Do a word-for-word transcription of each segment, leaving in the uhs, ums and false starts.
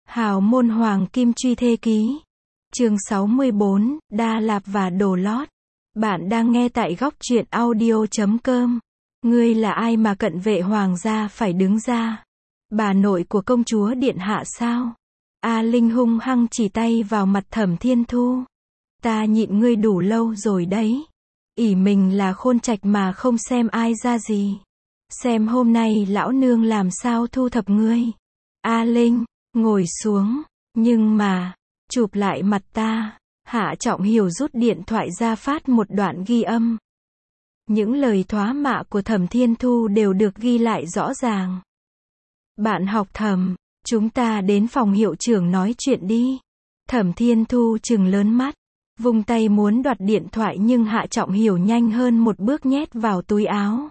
Hào môn hoàng kim truy thê ký. Chương sáu mươi bốn, Đa Lạp và đồ lót. Bạn đang nghe tại góc truyện audio chấm com. Ngươi là ai mà cận vệ hoàng gia phải đứng ra? Bà nội của công chúa điện hạ sao? A Linh hung hăng chỉ tay vào mặt Thẩm Thiên Thu. Ta nhịn ngươi đủ lâu rồi đấy. ỷ mình là khôn trạch mà không xem ai ra gì. Xem hôm nay lão nương làm sao thu thập ngươi. A Linh, ngồi xuống. Nhưng mà, chụp lại mặt ta. Hạ Trọng Hiểu rút điện thoại ra phát một đoạn ghi âm. Những lời thoá mạ của Thẩm Thiên Thu đều được ghi lại rõ ràng. Bạn học Thẩm, chúng ta đến phòng hiệu trưởng nói chuyện đi. Thẩm Thiên Thu trừng lớn mắt, vung tay muốn đoạt điện thoại nhưng Hạ Trọng Hiểu nhanh hơn một bước nhét vào túi áo.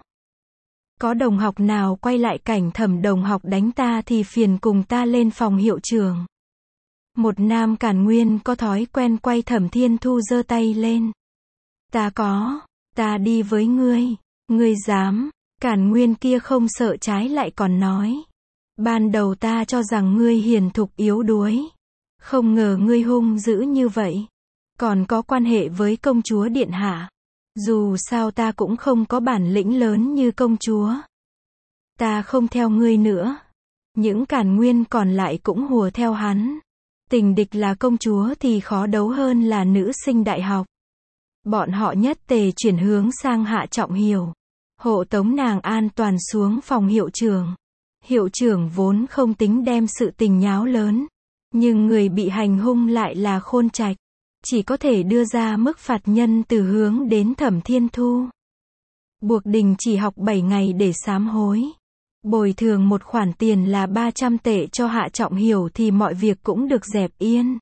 Có đồng học nào quay lại cảnh Thẩm đồng học đánh ta thì phiền cùng ta lên phòng hiệu trưởng. Một nam Càn Nguyên có thói quen quay Thẩm Thiên Thu giơ tay lên. Ta có, ta đi với ngươi. Ngươi dám? Càn Nguyên kia không sợ trái lại còn nói. Ban đầu ta cho rằng ngươi hiền thục yếu đuối. Không ngờ ngươi hung dữ như vậy. Còn có quan hệ với công chúa điện hạ. Dù sao ta cũng không có bản lĩnh lớn như công chúa. Ta không theo ngươi nữa. Những Càn Nguyên còn lại cũng hùa theo hắn. Tình địch là công chúa thì khó đấu hơn là nữ sinh đại học. Bọn họ nhất tề chuyển hướng sang Hạ Trọng Hiểu. Hộ tống nàng an toàn xuống phòng hiệu trưởng. Hiệu trưởng vốn không tính đem sự tình nháo lớn. Nhưng người bị hành hung lại là khôn trạch. Chỉ có thể đưa ra mức phạt nhân từ hướng đến Thẩm Thiên Thu. Buộc đình chỉ học bảy ngày để sám hối. Bồi thường một khoản tiền là ba trăm tệ cho Hạ Trọng Hiểu thì mọi việc cũng được dẹp yên.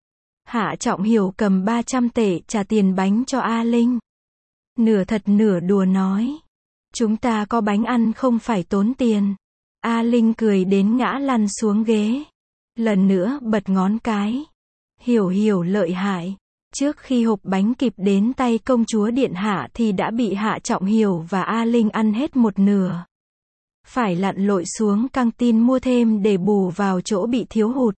Hạ Trọng Hiểu cầm ba trăm tệ trả tiền bánh cho A Linh. Nửa thật nửa đùa nói. Chúng ta có bánh ăn không phải tốn tiền. A Linh cười đến ngã lăn xuống ghế. Lần nữa bật ngón cái. Hiểu Hiểu lợi hại. Trước khi hộp bánh kịp đến tay công chúa điện hạ thì đã bị Hạ Trọng Hiểu và A Linh ăn hết một nửa. Phải lặn lội xuống căng tin mua thêm để bù vào chỗ bị thiếu hụt.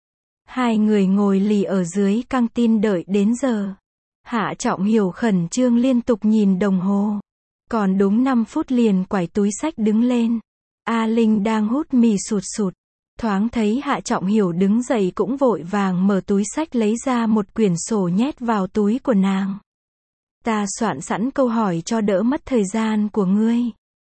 Hai người ngồi lì ở dưới căng tin đợi đến giờ. Hạ Trọng Hiểu khẩn trương liên tục nhìn đồng hồ. Còn đúng năm phút liền quải túi xách đứng lên. A Linh đang hút mì sụt sụt. Thoáng thấy Hạ Trọng Hiểu đứng dậy cũng vội vàng mở túi xách lấy ra một quyển sổ nhét vào túi của nàng. Ta soạn sẵn câu hỏi cho đỡ mất thời gian của ngươi.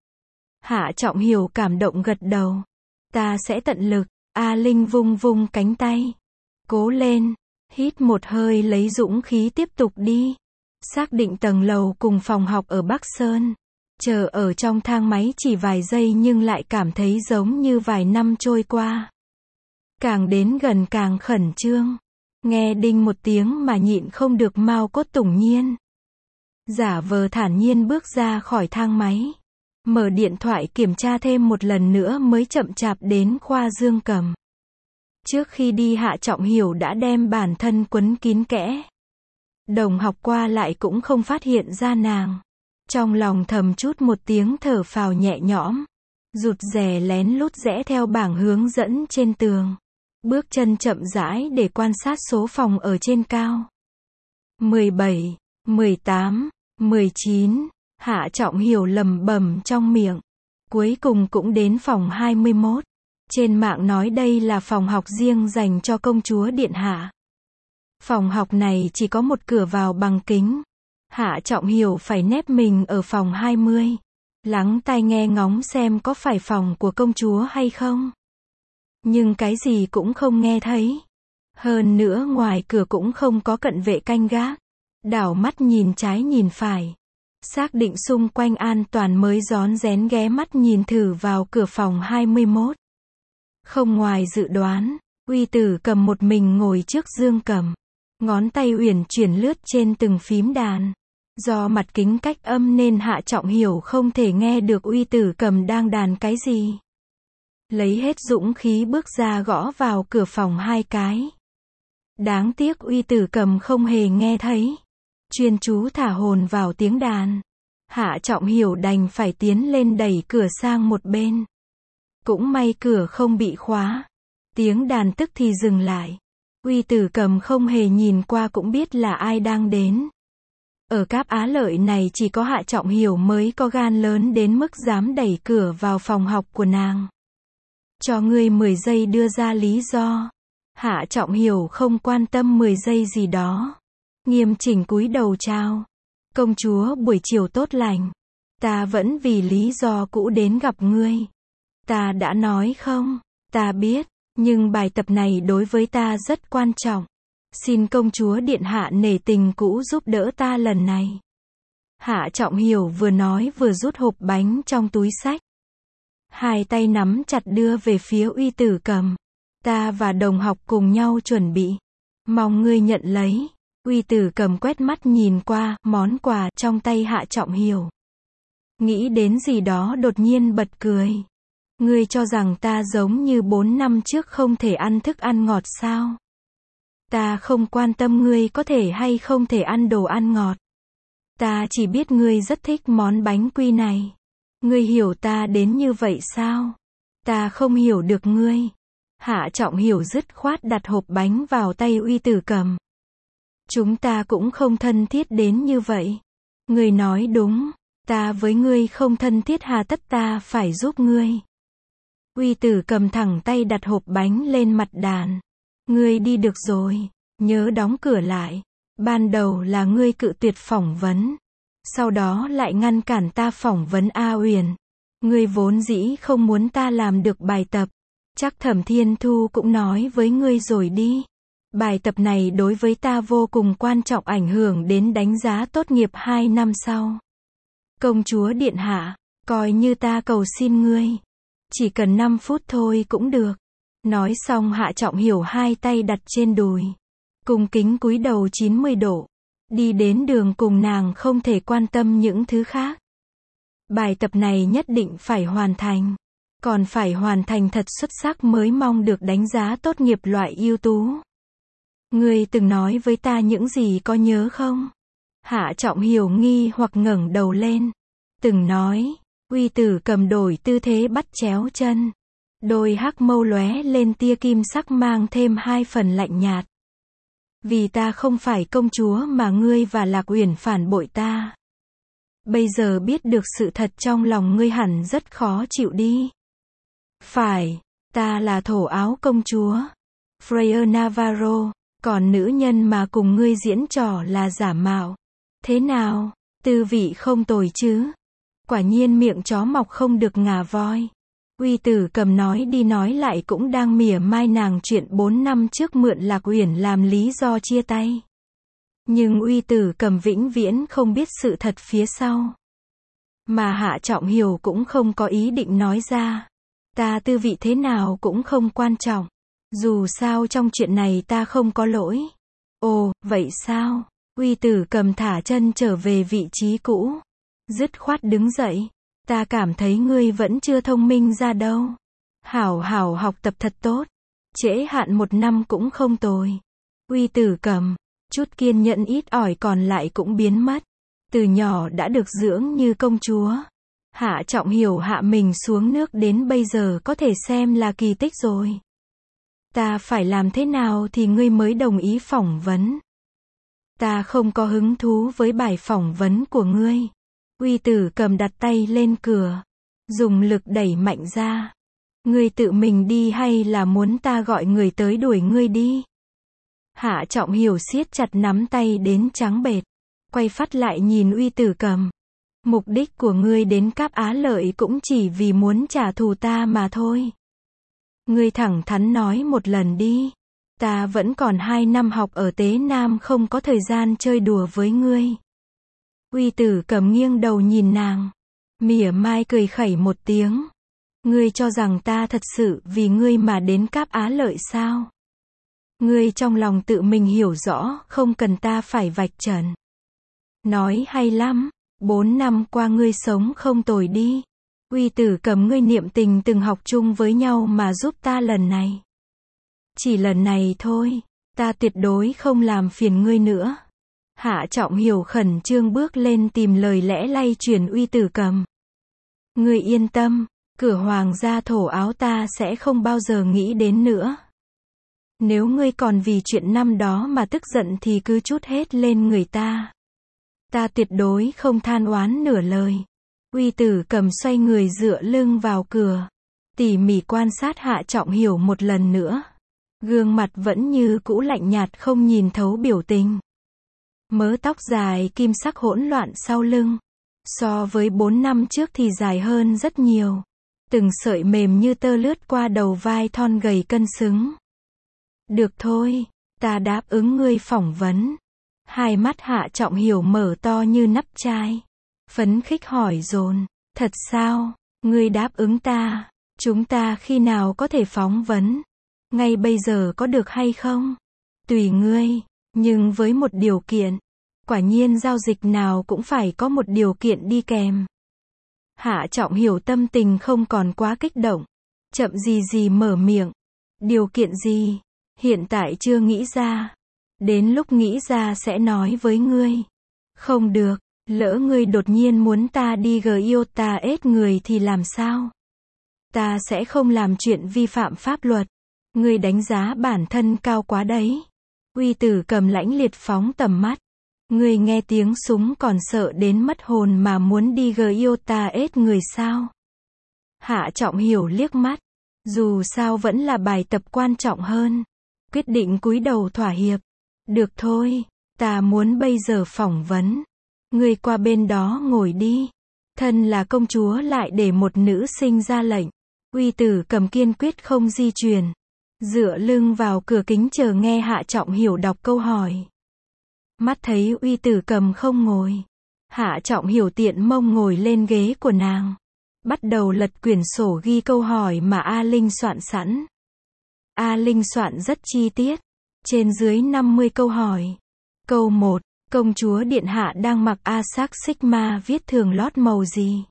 Hạ Trọng Hiểu cảm động gật đầu. Ta sẽ tận lực. A Linh vung vung cánh tay. Cố lên. Hít một hơi lấy dũng khí tiếp tục đi. Xác định tầng lầu cùng phòng học ở Bắc Sơn. Chờ ở trong thang máy chỉ vài giây nhưng lại cảm thấy giống như vài năm trôi qua. Càng đến gần càng khẩn trương. Nghe đinh một tiếng mà nhịn không được mau cốt tủng nhiên. Giả vờ thản nhiên bước ra khỏi thang máy. Mở điện thoại kiểm tra thêm một lần nữa mới chậm chạp đến khoa Dương Cầm. Trước khi đi Hạ Trọng Hiểu đã đem bản thân quấn kín kẽ. Đồng học qua lại cũng không phát hiện ra nàng. Trong lòng thầm chút một tiếng thở phào nhẹ nhõm. Rụt rè lén lút rẽ theo bảng hướng dẫn trên tường. Bước chân chậm rãi để quan sát số phòng ở trên cao. mười bảy, mười tám, mười chín. Hạ Trọng Hiểu lầm bầm trong miệng. Cuối cùng cũng đến phòng hai mươi mốt. Trên mạng nói đây là phòng học riêng dành cho công chúa điện hạ. Phòng học này chỉ có một cửa vào bằng kính. Hạ Trọng Hiểu phải nép mình ở phòng hai mươi. Lắng tai nghe ngóng xem có phải phòng của công chúa hay không. Nhưng cái gì cũng không nghe thấy. Hơn nữa ngoài cửa cũng không có cận vệ canh gác. Đảo mắt nhìn trái nhìn phải. Xác định xung quanh an toàn mới rón rén ghé mắt nhìn thử vào cửa phòng hai mươi mốt. Không ngoài dự đoán, Uy Tử Cầm một mình ngồi trước Dương Cầm. Ngón tay uyển chuyển lướt trên từng phím đàn. Do mặt kính cách âm nên Hạ Trọng Hiểu không thể nghe được Uy Tử Cầm đang đàn cái gì. Lấy hết dũng khí bước ra gõ vào cửa phòng hai cái. Đáng tiếc Uy Tử Cầm không hề nghe thấy. Chuyên chú thả hồn vào tiếng đàn. Hạ Trọng Hiểu đành phải tiến lên đẩy cửa sang một bên. Cũng may cửa không bị khóa. Tiếng đàn tức thì dừng lại. Uy Tử Cầm không hề nhìn qua cũng biết là ai đang đến. Ở Cáp Á Lợi này chỉ có Hạ Trọng Hiểu mới có gan lớn đến mức dám đẩy cửa vào phòng học của nàng. Cho ngươi mười giây đưa ra lý do. Hạ Trọng Hiểu không quan tâm mười giây gì đó. Nghiêm chỉnh cúi đầu chào. Công chúa buổi chiều tốt lành. Ta vẫn vì lý do cũ đến gặp ngươi. Ta đã nói không? Ta biết, nhưng bài tập này đối với ta rất quan trọng. Xin công chúa điện hạ nể tình cũ giúp đỡ ta lần này. Hạ Trọng Hiểu vừa nói vừa rút hộp bánh trong túi xách. Hai tay nắm chặt đưa về phía Uy Tử Cầm. Ta và đồng học cùng nhau chuẩn bị. Mong ngươi nhận lấy. Uy Tử Cầm quét mắt nhìn qua món quà trong tay Hạ Trọng Hiểu. Nghĩ đến gì đó đột nhiên bật cười. Ngươi cho rằng ta giống như bốn năm trước không thể ăn thức ăn ngọt sao? Ta không quan tâm ngươi có thể hay không thể ăn đồ ăn ngọt. Ta chỉ biết ngươi rất thích món bánh quy này. Ngươi hiểu ta đến như vậy sao? Ta không hiểu được ngươi. Hạ Trọng Hiểu dứt khoát đặt hộp bánh vào tay Uy Tử Cầm. Chúng ta cũng không thân thiết đến như vậy. Ngươi nói đúng. Ta với ngươi không thân thiết hà tất ta phải giúp ngươi. Uy Tử Cầm thẳng tay đặt hộp bánh lên mặt đàn. Ngươi đi được rồi. Nhớ đóng cửa lại. Ban đầu là ngươi cự tuyệt phỏng vấn. Sau đó lại ngăn cản ta phỏng vấn A Uyển. Ngươi vốn dĩ không muốn ta làm được bài tập. Chắc Thẩm Thiên Thu cũng nói với ngươi rồi đi. Bài tập này đối với ta vô cùng quan trọng, ảnh hưởng đến đánh giá tốt nghiệp hai năm sau. Công chúa điện hạ, coi như ta cầu xin ngươi. Chỉ cần năm phút thôi cũng được. Nói xong Hạ Trọng Hiểu hai tay đặt trên đùi. Cung kính cúi đầu chín mươi độ. Đi đến đường cùng nàng không thể quan tâm những thứ khác. Bài tập này nhất định phải hoàn thành. Còn phải hoàn thành thật xuất sắc mới mong được đánh giá tốt nghiệp loại ưu tú. Ngươi từng nói với ta những gì có nhớ không? Hạ Trọng Hiểu nghi hoặc ngẩng đầu lên. Từng nói. Uy Tử Cầm đổi tư thế bắt chéo chân. Đôi hắc mâu lóe lên tia kim sắc mang thêm hai phần lạnh nhạt. Vì ta không phải công chúa mà ngươi và Lạc Uyển phản bội ta. Bây giờ biết được sự thật trong lòng ngươi hẳn rất khó chịu đi. Phải, ta là thổ áo công chúa. Freya Navarro, còn nữ nhân mà cùng ngươi diễn trò là giả mạo. Thế nào, tư vị không tồi chứ? Quả nhiên miệng chó mọc không được ngà voi. Uy Tử Cầm nói đi nói lại cũng đang mỉa mai nàng chuyện bốn năm trước mượn Lạc Uyển làm lý do chia tay. Nhưng Uy Tử Cầm vĩnh viễn không biết sự thật phía sau. Mà Hạ Trọng Hiểu cũng không có ý định nói ra. Ta tư vị thế nào cũng không quan trọng. Dù sao trong chuyện này ta không có lỗi. Ồ, vậy sao? Uy Tử Cầm thả chân trở về vị trí cũ. Dứt khoát đứng dậy. Ta cảm thấy ngươi vẫn chưa thông minh ra đâu. Hảo hảo học tập thật tốt. Trễ hạn một năm cũng không tồi. Uy Tử Cầm, chút kiên nhẫn ít ỏi còn lại cũng biến mất. Từ nhỏ đã được dưỡng như công chúa. Hạ Trọng Hiểu hạ mình xuống nước đến bây giờ có thể xem là kỳ tích rồi. Ta phải làm thế nào thì ngươi mới đồng ý phỏng vấn? Ta không có hứng thú với bài phỏng vấn của ngươi. Uy Tử Cầm đặt tay lên cửa. Dùng lực đẩy mạnh ra. Ngươi tự mình đi hay là muốn ta gọi người tới đuổi ngươi đi? Hạ Trọng Hiểu siết chặt nắm tay đến trắng bệch. Quay phát lại nhìn Uy Tử Cầm. Mục đích của ngươi đến Cáp Á Lợi cũng chỉ vì muốn trả thù ta mà thôi. Ngươi thẳng thắn nói một lần đi. Ta vẫn còn hai năm học ở Tế Nam không có thời gian chơi đùa với ngươi. Uy Tử Cầm nghiêng đầu nhìn nàng. Mỉa mai cười khẩy một tiếng. Ngươi cho rằng ta thật sự vì ngươi mà đến Cáp Á Lợi sao? Ngươi trong lòng tự mình hiểu rõ, không cần ta phải vạch trần. Nói hay lắm. Bốn năm qua ngươi sống không tồi đi. Uy Tử Cầm, ngươi niệm tình từng học chung với nhau mà giúp ta lần này. Chỉ lần này thôi. Ta tuyệt đối không làm phiền ngươi nữa. Hạ Trọng Hiểu khẩn trương bước lên tìm lời lẽ lay chuyển Uy Tử Cầm. Ngươi yên tâm, cửa hoàng gia thổ áo ta sẽ không bao giờ nghĩ đến nữa. Nếu ngươi còn vì chuyện năm đó mà tức giận thì cứ trút hết lên người ta. Ta tuyệt đối không than oán nửa lời. Uy Tử Cầm xoay người dựa lưng vào cửa, tỉ mỉ quan sát Hạ Trọng Hiểu một lần nữa. Gương mặt vẫn như cũ lạnh nhạt không nhìn thấu biểu tình. Mớ tóc dài kim sắc hỗn loạn sau lưng. So với bốn năm trước thì dài hơn rất nhiều. Từng sợi mềm như tơ lướt qua đầu vai thon gầy cân xứng. Được thôi, ta đáp ứng ngươi phỏng vấn. Hai mắt Hạ Trọng Hiểu mở to như nắp chai. Phấn khích hỏi dồn, thật sao, ngươi đáp ứng ta, chúng ta khi nào có thể phỏng vấn? Ngay bây giờ có được hay không? Tùy ngươi, nhưng với một điều kiện. Quả nhiên giao dịch nào cũng phải có một điều kiện đi kèm. Hạ Trọng Hiểu tâm tình không còn quá kích động. Chậm gì gì mở miệng. Điều kiện gì? Hiện tại chưa nghĩ ra. Đến lúc nghĩ ra sẽ nói với ngươi. Không được, lỡ ngươi đột nhiên muốn ta đi gờ yêu ta ết người thì làm sao? Ta sẽ không làm chuyện vi phạm pháp luật. Ngươi đánh giá bản thân cao quá đấy. Uy Tử Cầm lãnh liệt phóng tầm mắt. Ngươi nghe tiếng súng còn sợ đến mất hồn mà muốn đi gờ yêu ta ết người sao? Hạ Trọng Hiểu liếc mắt. Dù sao vẫn là bài tập quan trọng hơn. Quyết định cúi đầu thỏa hiệp. Được thôi, ta muốn bây giờ phỏng vấn. Ngươi qua bên đó ngồi đi. Thân là công chúa lại để một nữ sinh ra lệnh. Uy Tử Cầm kiên quyết không di chuyển. Dựa lưng vào cửa kính chờ nghe Hạ Trọng Hiểu đọc câu hỏi. Mắt thấy Uy Tử Cầm không ngồi. Hạ Trọng Hiểu tiện mông ngồi lên ghế của nàng. Bắt đầu lật quyển sổ ghi câu hỏi mà A Linh soạn sẵn. A Linh soạn rất chi tiết. Trên dưới năm mươi câu hỏi. Câu một. Công chúa Điện Hạ đang mặc A-Sắc Sigma viết thường lót màu gì?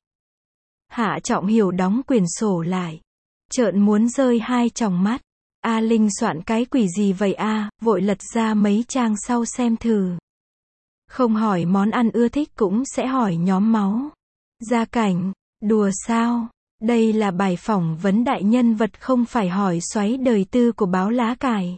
Hạ Trọng Hiểu đóng quyển sổ lại. Trợn muốn rơi hai tròng mắt. A Linh soạn cái quỷ gì vậy a? Vội lật ra mấy trang sau xem thử. Không hỏi món ăn ưa thích cũng sẽ hỏi nhóm máu. Gia cảnh. Đùa sao? Đây là bài phỏng vấn đại nhân vật không phải hỏi xoáy đời tư của báo lá cải.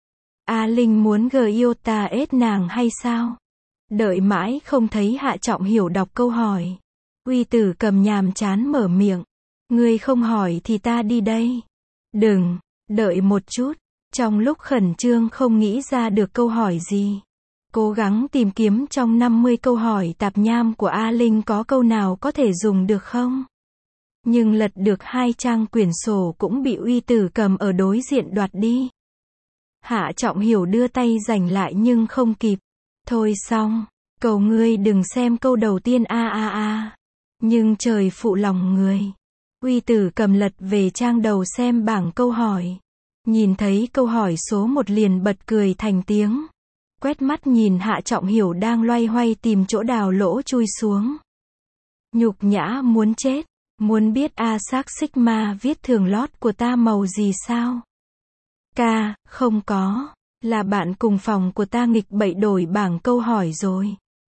A Linh muốn gờ yêu ta ết nàng hay sao? Đợi mãi không thấy Hạ Trọng Hiểu đọc câu hỏi. Uy Tử Cầm nhàm chán mở miệng. Ngươi không hỏi thì ta đi đây. Đừng, đợi một chút. Trong lúc khẩn trương không nghĩ ra được câu hỏi gì. Cố gắng tìm kiếm trong năm mươi câu hỏi tạp nham của A Linh có câu nào có thể dùng được không? Nhưng lật được hai trang quyển sổ cũng bị Uy Tử Cầm ở đối diện đoạt đi. Hạ Trọng Hiểu đưa tay giành lại nhưng không kịp. Thôi xong, cầu ngươi đừng xem câu đầu tiên a a a. Nhưng trời phụ lòng người. Uy Tử Cầm lật về trang đầu xem bảng câu hỏi. Nhìn thấy câu hỏi số một liền bật cười thành tiếng. Quét mắt nhìn Hạ Trọng Hiểu đang loay hoay tìm chỗ đào lỗ chui xuống. Nhục nhã muốn chết. Muốn biết A-Sắc Sigma viết thường lót của ta màu gì sao? Ca, không có. Là bạn cùng phòng của ta nghịch bậy đổi bảng câu hỏi rồi.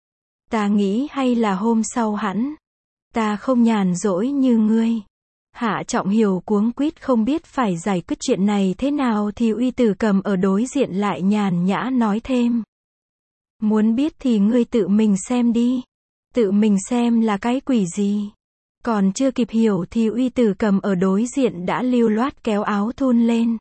Ta nghĩ hay là hôm sau hẵng. Ta không nhàn rỗi như ngươi. Hạ Trọng Hiểu cuống quýt không biết phải giải quyết chuyện này thế nào thì Uy Tử Cầm ở đối diện lại nhàn nhã nói thêm. Muốn biết thì ngươi tự mình xem đi. Tự mình xem là cái quỷ gì? Còn chưa kịp hiểu thì Uy Tử Cầm ở đối diện đã lưu loát kéo áo thun lên.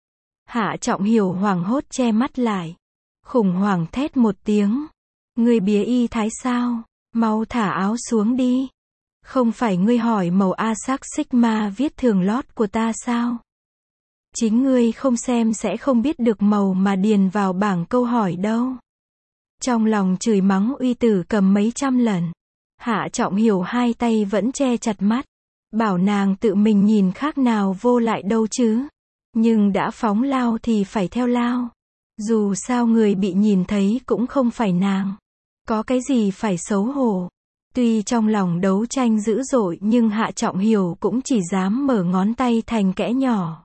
Hạ Trọng Hiểu hoảng hốt che mắt lại. Khủng hoảng thét một tiếng. Ngươi bía y thái sao? Mau thả áo xuống đi. Không phải ngươi hỏi màu A-Sắc Sigma viết thường lót của ta sao? Chính ngươi không xem sẽ không biết được màu mà điền vào bảng câu hỏi đâu. Trong lòng chửi mắng Uy Tử Cầm mấy trăm lần. Hạ Trọng Hiểu hai tay vẫn che chặt mắt. Bảo nàng tự mình nhìn khác nào vô lại đâu chứ. Nhưng đã phóng lao thì phải theo lao. Dù sao người bị nhìn thấy cũng không phải nàng. Có cái gì phải xấu hổ. Tuy trong lòng đấu tranh dữ dội nhưng Hạ Trọng Hiểu cũng chỉ dám mở ngón tay thành kẽ nhỏ.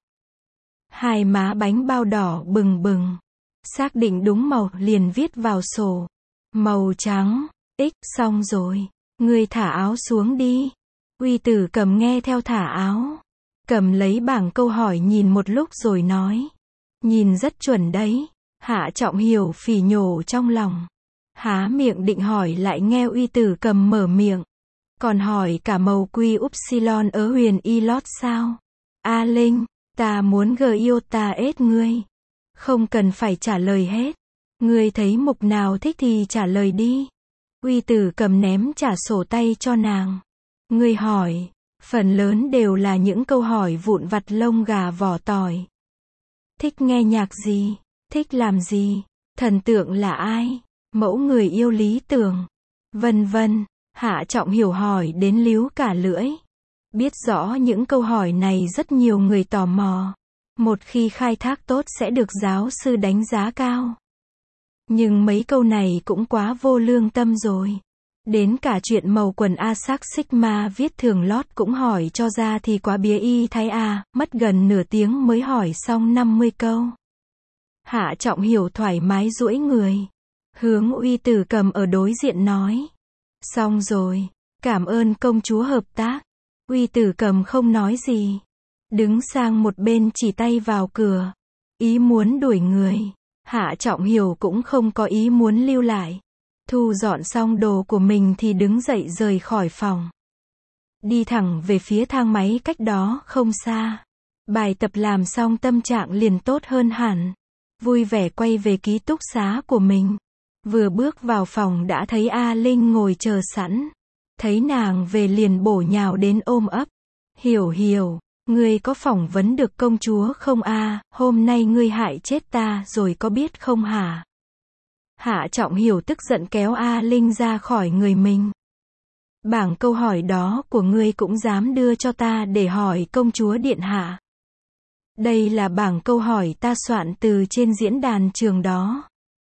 Hai má bánh bao đỏ bừng bừng. Xác định đúng màu liền viết vào sổ. Màu trắng. X xong rồi. Ngươi thả áo xuống đi. Uy Tử Cầm nghe theo thả áo. Cầm lấy bảng câu hỏi nhìn một lúc rồi nói. Nhìn rất chuẩn đấy. Hạ Trọng Hiểu phỉ nhổ trong lòng. Há miệng định hỏi lại nghe Uy Tử Cầm mở miệng. Còn hỏi cả màu quy upsilon ở huyền y lót sao? A Linh, ta muốn gờ yêu ta ết ngươi. Không cần phải trả lời hết. Ngươi thấy mục nào thích thì trả lời đi. Uy Tử Cầm ném trả sổ tay cho nàng. Ngươi hỏi, phần lớn đều là những câu hỏi vụn vặt lông gà vỏ tỏi. Thích nghe nhạc gì? Thích làm gì? Thần tượng là ai? Mẫu người yêu lý tưởng? Vân vân. Hạ Trọng Hiểu hỏi đến líu cả lưỡi. Biết rõ những câu hỏi này rất nhiều người tò mò. Một khi khai thác tốt sẽ được giáo sư đánh giá cao. Nhưng mấy câu này cũng quá vô lương tâm rồi. Đến cả chuyện màu quần Asac Sigma viết thường lót cũng hỏi cho ra thì quá bía y thái à, mất gần nửa tiếng mới hỏi xong năm mươi câu. Hạ Trọng Hiểu thoải mái duỗi người. Hướng Uy Tử Cầm ở đối diện nói. Xong rồi, cảm ơn công chúa hợp tác. Uy Tử Cầm không nói gì. Đứng sang một bên chỉ tay vào cửa. Ý muốn đuổi người. Hạ Trọng Hiểu cũng không có ý muốn lưu lại. Thu dọn xong đồ của mình thì đứng dậy rời khỏi phòng. Đi thẳng về phía thang máy cách đó không xa. Bài tập làm xong tâm trạng liền tốt hơn hẳn. Vui vẻ quay về ký túc xá của mình. Vừa bước vào phòng đã thấy A Linh ngồi chờ sẵn. Thấy nàng về liền bổ nhào đến ôm ấp. Hiểu Hiểu, ngươi có phỏng vấn được công chúa không a? Hôm nay ngươi hại chết ta rồi có biết không hả? Hạ Trọng Hiểu tức giận kéo A Linh ra khỏi người mình. Bảng câu hỏi đó của ngươi cũng dám đưa cho ta để hỏi công chúa điện hạ. Đây là bảng câu hỏi ta soạn từ trên diễn đàn trường đó.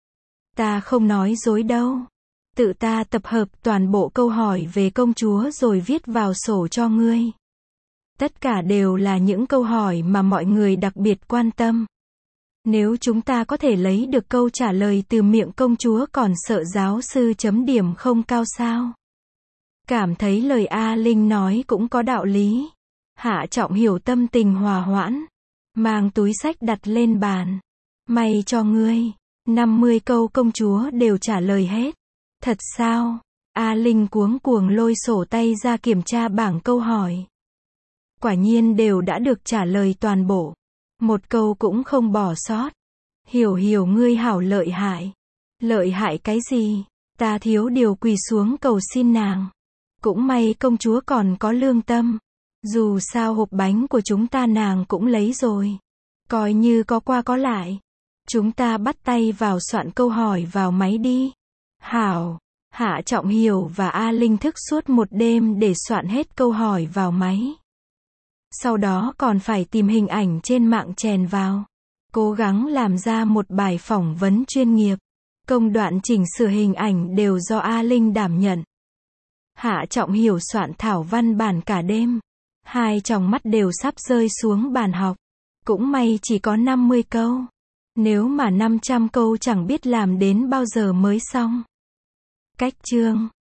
Ta không nói dối đâu. Tự ta tập hợp toàn bộ câu hỏi về công chúa rồi viết vào sổ cho ngươi. Tất cả đều là những câu hỏi mà mọi người đặc biệt quan tâm. Nếu chúng ta có thể lấy được câu trả lời từ miệng công chúa còn sợ giáo sư chấm điểm không cao sao? Cảm thấy lời A Linh nói cũng có đạo lý. Hạ Trọng Hiểu tâm tình hòa hoãn. Mang túi sách đặt lên bàn. May cho ngươi. năm mươi câu công chúa đều trả lời hết. Thật sao? A Linh cuống cuồng lôi sổ tay ra kiểm tra bảng câu hỏi. Quả nhiên đều đã được trả lời toàn bộ. Một câu cũng không bỏ sót. Hiểu Hiểu ngươi hảo lợi hại. Lợi hại cái gì? Ta thiếu điều quỳ xuống cầu xin nàng. Cũng may công chúa còn có lương tâm. Dù sao hộp bánh của chúng ta nàng cũng lấy rồi. Coi như có qua có lại. Chúng ta bắt tay vào soạn câu hỏi vào máy đi. Hảo. Hạ Trọng Hiểu và A Linh thức suốt một đêm để soạn hết câu hỏi vào máy. Sau đó còn phải tìm hình ảnh trên mạng chèn vào. Cố gắng làm ra một bài phỏng vấn chuyên nghiệp. Công đoạn chỉnh sửa hình ảnh đều do A Linh đảm nhận. Hạ Trọng Hiểu soạn thảo văn bản cả đêm. Hai tròng mắt đều sắp rơi xuống bàn học. Cũng may chỉ có năm mươi câu. Nếu mà năm trăm câu chẳng biết làm đến bao giờ mới xong. Cách chương